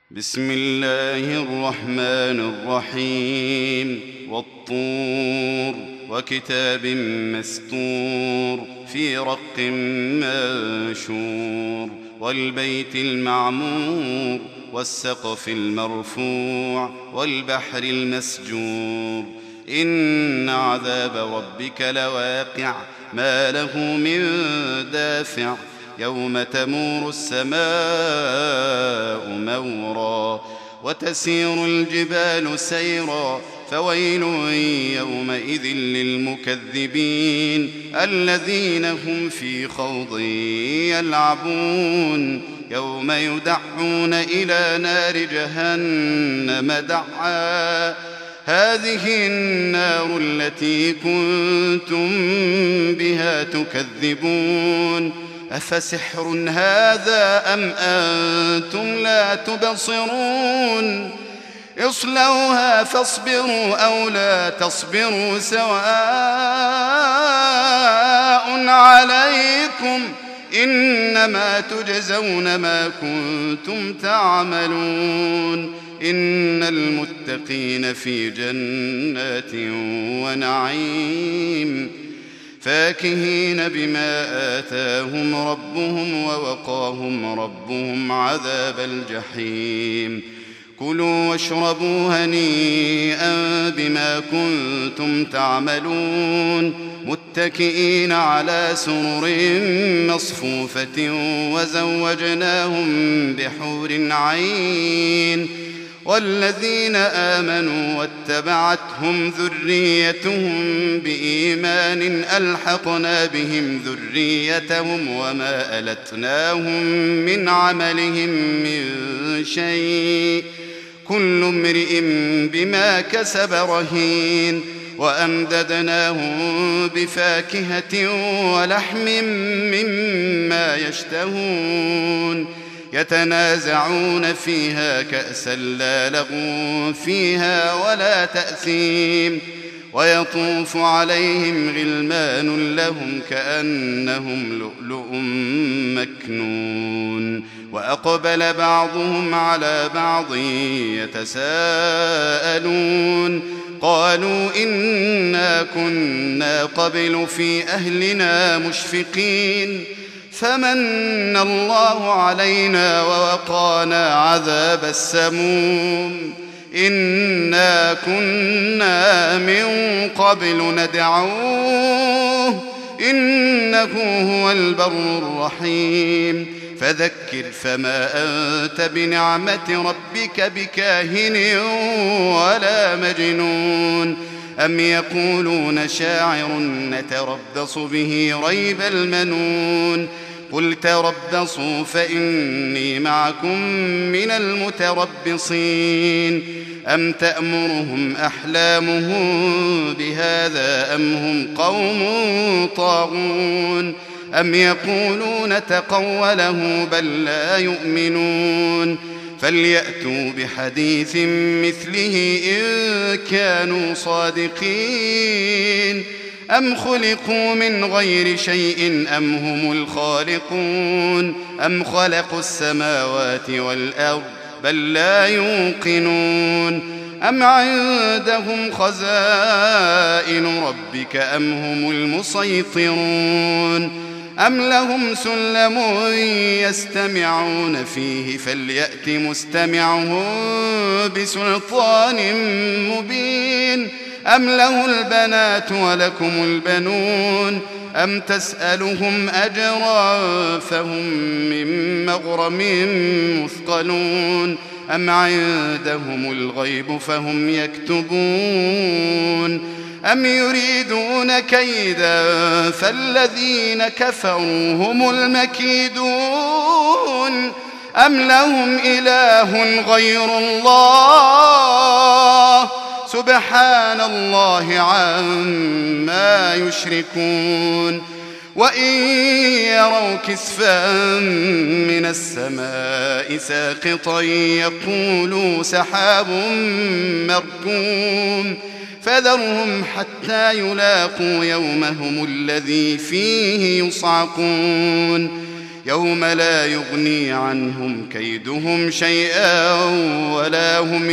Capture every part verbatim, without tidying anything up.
بسم الله الرحمن الرحيم والطور وكتاب مسطور في رق منشور والبيت المعمور والسقف المرفوع والبحر المسجور إن عذاب ربك لواقع ما له من دافع يوم تمور السماء مورا وتسير الجبال سيرا فويل يومئذ للمكذبين الذين هم في خوض يلعبون يوم يدعون إلى نار جهنم دعا هذه النار التي كنتم بها تكذبون أفسحر هذا أم أنتم لا تبصرون اصلوها فاصبروا أو لا تصبروا سواء عليكم إنما تجزون ما كنتم تعملون إن المتقين في جنات ونعيم فاكهين بما آتاهم ربهم ووقاهم ربهم عذاب الجحيم كلوا واشربوا هنيئا بما كنتم تعملون متكئين على سرر مصفوفة وزوجناهم بحور عين والذين آمنوا واتبعتهم ذريتهم بإيمان ألحقنا بهم ذريتهم وما ألتناهم من عملهم من شيء كل امرئ بما كسب رهين وأمددناهم بفاكهة ولحم مما يشتهون يتنازعون فيها كأسا لا لغو فيها ولا تأثيم ويطوف عليهم غلمان لهم كأنهم لؤلؤ مكنون وأقبل بعضهم على بعض يتساءلون قالوا إنا كنا قبل في أهلنا مشفقين فمن الله علينا ووقانا عذاب السموم إنا كنا من قبل ندعوه إنه هو البر الرحيم فذكر فما أنت بنعمة ربك بكاهن ولا مجنون أم يقولون شاعر نتربص به ريب المنون قل تربصوا فإني معكم من المتربصين أم تأمرهم أحلامهم بهذا أم هم قوم طاغون أم يقولون تقوله بل لا يؤمنون فليأتوا بحديث مثله إن كانوا صادقين أم خلقوا من غير شيء أم هم الخالقون أم خلقوا السماوات والأرض بل لا يوقنون أم عندهم خزائن ربك أم هم المسيطرون أم لهم سلم يستمعون فيه فليأت مستمعهم بسلطان مبين أم له البنات ولكم البنون أم تسألهم أجرا فهم من مغرم مثقلون أم عندهم الغيب فهم يكتبون أم يريدون كيدا فالذين كفروا هم المكيدون أم لهم إله غير الله سبحان الله عما يشركون وإن يروا كسفا من السماء ساقطا يقولوا سحاب مركوم فذرهم حتى يلاقوا يومهم الذي فيه يصعقون يوم لا يغني عنهم كيدهم شيئا ولا هم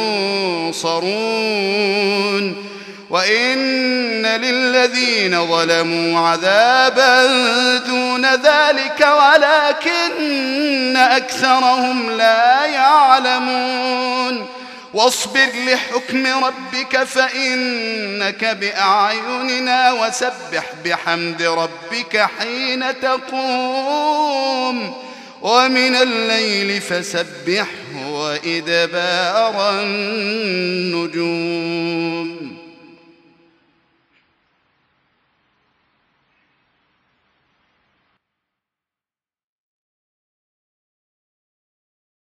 ينصرون وإن للذين ظلموا عذابا دون ذلك ولكن أكثرهم لا يعلمون واصبر لحكم ربك فإنك بأعيننا وسبح بحمد ربك حين تقوم ومن الليل فسبحه وإدبار النجوم.